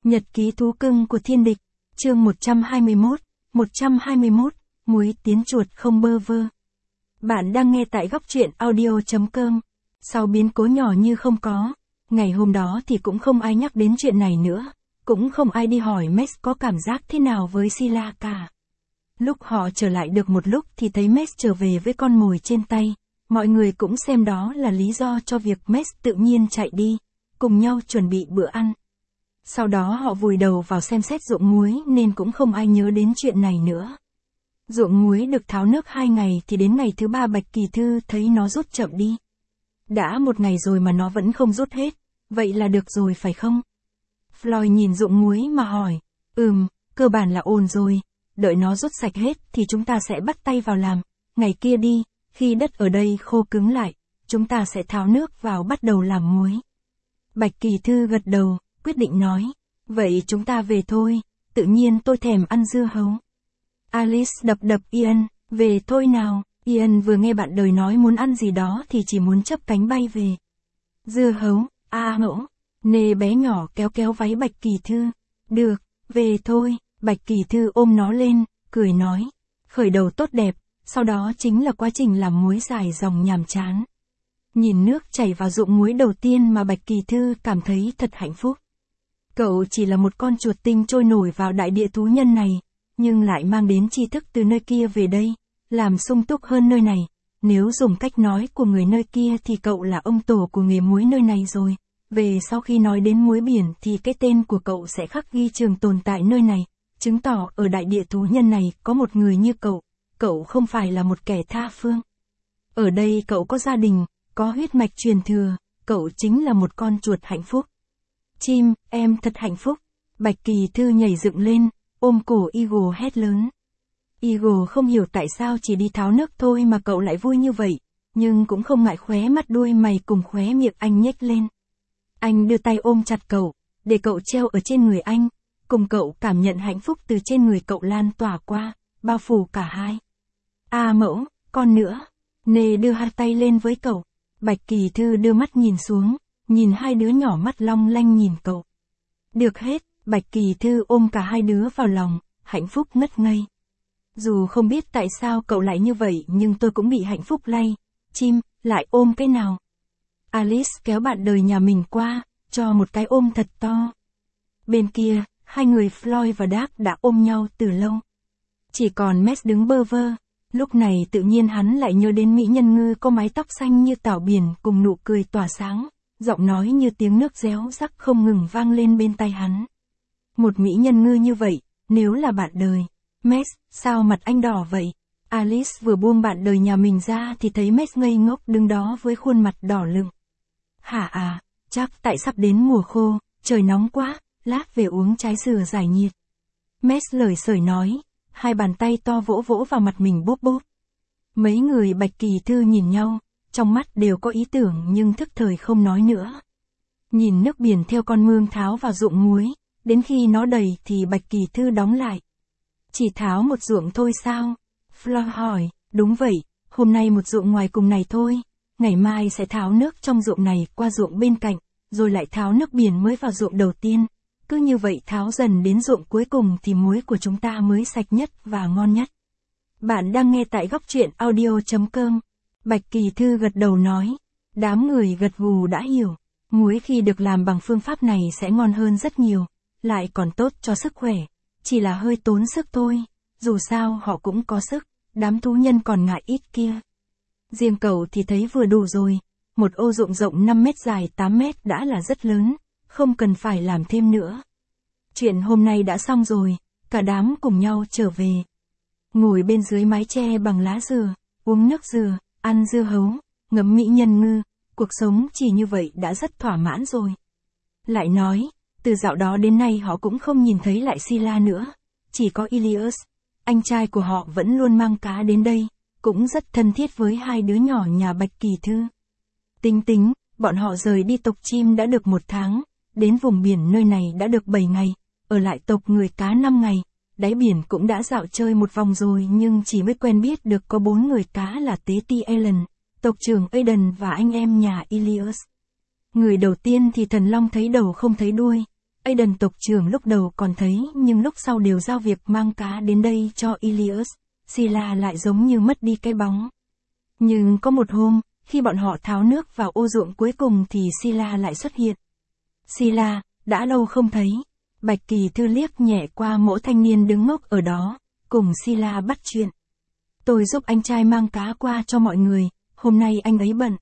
Nhật ký thú cưng của thiên địch, chương 121, muối tiến chuột không bơ vơ. Bạn đang nghe tại góc truyện audio.com. Sau biến cố nhỏ như không có, ngày hôm đó thì cũng không ai nhắc đến chuyện này nữa, cũng không ai đi hỏi Max có cảm giác thế nào với Scylla cả. Lúc họ trở lại được một lúc thì thấy Max trở về với con mồi trên tay, mọi người cũng xem đó là lý do cho việc Max tự nhiên chạy đi, cùng nhau chuẩn bị bữa ăn. Sau đó họ vùi đầu vào xem xét ruộng muối nên cũng không ai nhớ đến chuyện này nữa. Ruộng muối được tháo nước 2 ngày thì đến ngày thứ 3 Bạch Kỳ Thư thấy nó rút chậm đi. Đã một ngày rồi mà nó vẫn không rút hết, vậy là được rồi phải không? Floyd nhìn ruộng muối mà hỏi, cơ bản là ổn rồi, đợi nó rút sạch hết thì chúng ta sẽ bắt tay vào làm, ngày kia đi, khi đất ở đây khô cứng lại, chúng ta sẽ tháo nước vào bắt đầu làm muối. Bạch Kỳ Thư gật đầu, quyết định nói, vậy chúng ta về thôi, tự nhiên tôi thèm ăn dưa hấu. Alice đập Ian, về thôi nào. Ian vừa nghe bạn đời nói muốn ăn gì đó thì chỉ muốn chắp cánh bay về. Dưa hấu, ngỗ. Nê bé nhỏ kéo váy Bạch Kỳ Thư. Được, về thôi. Bạch Kỳ Thư ôm nó lên, cười nói. Khởi đầu tốt đẹp, sau đó chính là quá trình làm muối dài dòng nhàm chán. Nhìn nước chảy vào ruộng muối đầu tiên mà Bạch Kỳ Thư cảm thấy thật hạnh phúc. Cậu chỉ là một con chuột tinh trôi nổi vào đại địa thú nhân này, nhưng lại mang đến tri thức từ nơi kia về đây, làm sung túc hơn nơi này. Nếu dùng cách nói của người nơi kia thì cậu là ông tổ của nghề muối nơi này rồi. Về sau khi nói đến muối biển thì cái tên của cậu sẽ khắc ghi trường tồn tại nơi này, chứng tỏ ở đại địa thú nhân này có một người như cậu không phải là một kẻ tha phương. Ở đây cậu có gia đình, có huyết mạch truyền thừa, cậu chính là một con chuột hạnh phúc. Chim, em thật hạnh phúc. Bạch Kỳ Thư nhảy dựng lên, ôm cổ Eagle hét lớn. Eagle không hiểu tại sao chỉ đi tháo nước thôi mà cậu lại vui như vậy, nhưng cũng không ngại khóe mắt đuôi mày cùng khóe miệng anh nhếch lên. Anh đưa tay ôm chặt cậu, để cậu treo ở trên người anh, cùng cậu cảm nhận hạnh phúc từ trên người cậu lan tỏa qua, bao phủ cả hai. Mẫu, con nữa. Nê đưa hai tay lên với cậu. Bạch Kỳ Thư đưa mắt nhìn xuống, nhìn hai đứa nhỏ mắt long lanh nhìn cậu. Được hết, Bạch Kỳ Thư ôm cả hai đứa vào lòng, hạnh phúc ngất ngây. Dù không biết tại sao cậu lại như vậy nhưng tôi cũng bị hạnh phúc lay. Chim, lại ôm cái nào. Alice kéo bạn đời nhà mình qua, cho một cái ôm thật to. Bên kia, hai người Floyd và Doug đã ôm nhau từ lâu. Chỉ còn Max đứng bơ vơ. Lúc này tự nhiên hắn lại nhớ đến mỹ nhân ngư có mái tóc xanh như tảo biển cùng nụ cười tỏa sáng, giọng nói như tiếng nước réo rắc không ngừng vang lên bên tai hắn. Một mỹ nhân ngư như vậy, nếu là bạn đời. Max, sao mặt anh đỏ vậy? Alice vừa buông bạn đời nhà mình ra thì thấy Max ngây ngốc đứng đó với khuôn mặt đỏ lựng. Hả chắc tại sắp đến mùa khô, trời nóng quá, lát về uống trái dừa giải nhiệt. Max lời sởi nói, hai bàn tay to vỗ vào mặt mình bốp bốp. Mấy người Bạch Kỳ Thư nhìn nhau, trong mắt đều có ý tưởng nhưng thức thời không nói nữa. Nhìn nước biển theo con mương tháo vào ruộng muối, đến khi nó đầy thì Bạch Kỳ Thư đóng lại. Chỉ tháo một ruộng thôi sao? Floyd hỏi, đúng vậy, hôm nay một ruộng ngoài cùng này thôi, ngày mai sẽ tháo nước trong ruộng này qua ruộng bên cạnh, rồi lại tháo nước biển mới vào ruộng đầu tiên. Cứ như vậy tháo dần đến ruộng cuối cùng thì muối của chúng ta mới sạch nhất và ngon nhất. Bạn đang nghe tại góc truyện audio.com. Bạch Kỳ Thư gật đầu nói. Đám người gật gù đã hiểu. Muối khi được làm bằng phương pháp này sẽ ngon hơn rất nhiều, lại còn tốt cho sức khỏe. Chỉ là hơi tốn sức thôi, dù sao họ cũng có sức, đám thú nhân còn ngại ít kia. Riêng cậu thì thấy vừa đủ rồi, một ô ruộng rộng 5 mét dài 8 mét đã là rất lớn, không cần phải làm thêm nữa. Chuyện hôm nay đã xong rồi, cả đám cùng nhau trở về. Ngồi bên dưới mái che bằng lá dừa, uống nước dừa, ăn dưa hấu, ngắm mỹ nhân ngư, cuộc sống chỉ như vậy đã rất thỏa mãn rồi. Lại nói, từ dạo đó đến nay họ cũng không nhìn thấy lại Scylla nữa, chỉ có Ilias, anh trai của họ vẫn luôn mang cá đến đây, cũng rất thân thiết với hai đứa nhỏ nhà Bạch Kỳ Thư. Tính, bọn họ rời đi tộc chim đã được 1 tháng, đến vùng biển nơi này đã được 7 ngày, ở lại tộc người cá 5 ngày, đáy biển cũng đã dạo chơi một vòng rồi nhưng chỉ mới quen biết được có 4 người cá là Tế Ti Alan, tộc trưởng Aidan và anh em nhà Ilias. Người đầu tiên thì thần long thấy đầu không thấy đuôi, Aiden tộc trưởng lúc đầu còn thấy nhưng lúc sau đều giao việc mang cá đến đây cho Ilias, Sila lại giống như mất đi cái bóng. Nhưng có một hôm, khi bọn họ tháo nước vào ô ruộng cuối cùng thì Sila lại xuất hiện. Sila, đã lâu không thấy. Bạch Kỳ Thư liếc nhẹ qua mỗ thanh niên đứng ngốc ở đó, cùng Sila bắt chuyện. Tôi giúp anh trai mang cá qua cho mọi người, hôm nay anh ấy bận.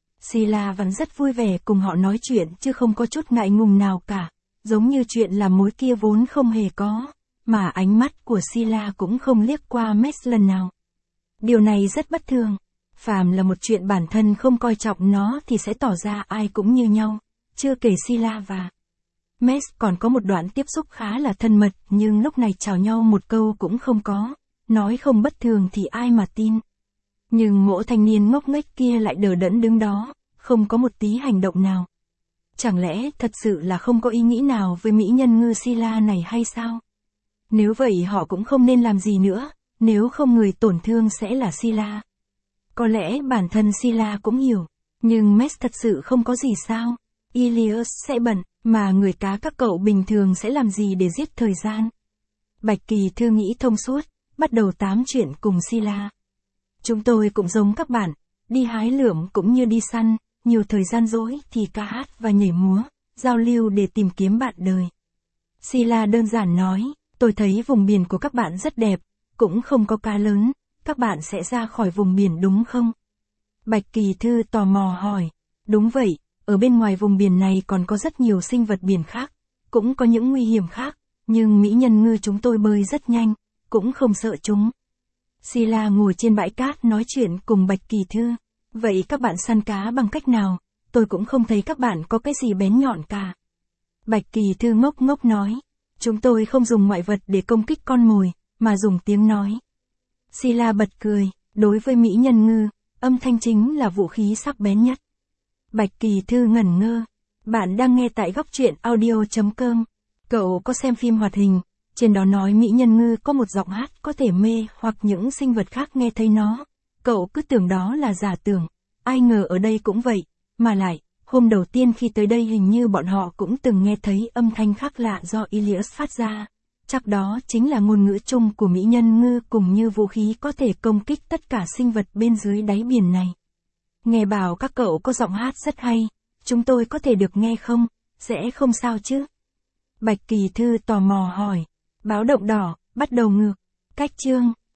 Sila vẫn rất vui vẻ cùng họ nói chuyện chứ không có chút ngại ngùng nào cả, giống như chuyện làm mối kia vốn không hề có, mà ánh mắt của Sila cũng không liếc qua Max lần nào. Điều này rất bất thường. Phàm là một chuyện bản thân không coi trọng nó thì sẽ tỏ ra ai cũng như nhau, chưa kể Sila và Max còn có một đoạn tiếp xúc khá là thân mật nhưng lúc này chào nhau một câu cũng không có, nói không bất thường thì ai mà tin. Nhưng mỗ thanh niên ngốc nghếch kia lại đờ đẫn đứng đó, không có một tí hành động nào. Chẳng lẽ thật sự là không có ý nghĩ nào với mỹ nhân ngư Sila này hay sao? Nếu vậy họ cũng không nên làm gì nữa, nếu không người tổn thương sẽ là Sila. Có lẽ bản thân Sila cũng hiểu, nhưng Max thật sự không có gì sao? Ilias sẽ bận, mà người cá các cậu bình thường sẽ làm gì để giết thời gian? Bạch Kỳ Thư nghĩ thông suốt, bắt đầu tám chuyện cùng Sila. Chúng tôi cũng giống các bạn, đi hái lượm cũng như đi săn, nhiều thời gian rỗi thì ca hát và nhảy múa, giao lưu để tìm kiếm bạn đời. Sila đơn giản nói, tôi thấy vùng biển của các bạn rất đẹp, cũng không có cá lớn, các bạn sẽ ra khỏi vùng biển đúng không? Bạch Kỳ Thư tò mò hỏi, đúng vậy, ở bên ngoài vùng biển này còn có rất nhiều sinh vật biển khác, cũng có những nguy hiểm khác, nhưng mỹ nhân ngư chúng tôi bơi rất nhanh, cũng không sợ chúng. Sila ngồi trên bãi cát nói chuyện cùng Bạch Kỳ Thư, vậy các bạn săn cá bằng cách nào? Tôi cũng không thấy các bạn có cái gì bén nhọn cả. Bạch Kỳ Thư ngốc ngốc nói, chúng tôi không dùng ngoại vật để công kích con mồi, mà dùng tiếng nói. Sila bật cười, đối với mỹ nhân ngư, âm thanh chính là vũ khí sắc bén nhất. Bạch Kỳ Thư ngẩn ngơ. Bạn đang nghe tại góc truyện audio.com. Cậu có xem phim hoạt hình, trên đó nói mỹ nhân ngư có một giọng hát có thể mê hoặc những sinh vật khác nghe thấy nó. Cậu cứ tưởng đó là giả tưởng, ai ngờ ở đây cũng vậy, mà lại, hôm đầu tiên khi tới đây hình như bọn họ cũng từng nghe thấy âm thanh khác lạ do Ilias phát ra. Chắc đó chính là ngôn ngữ chung của mỹ nhân ngư cùng như vũ khí có thể công kích tất cả sinh vật bên dưới đáy biển này. Nghe bảo các cậu có giọng hát rất hay, chúng tôi có thể được nghe không? Sẽ không sao chứ? Bạch Kỳ Thư tò mò hỏi. Báo động đỏ, bắt đầu ngược. Cách chương.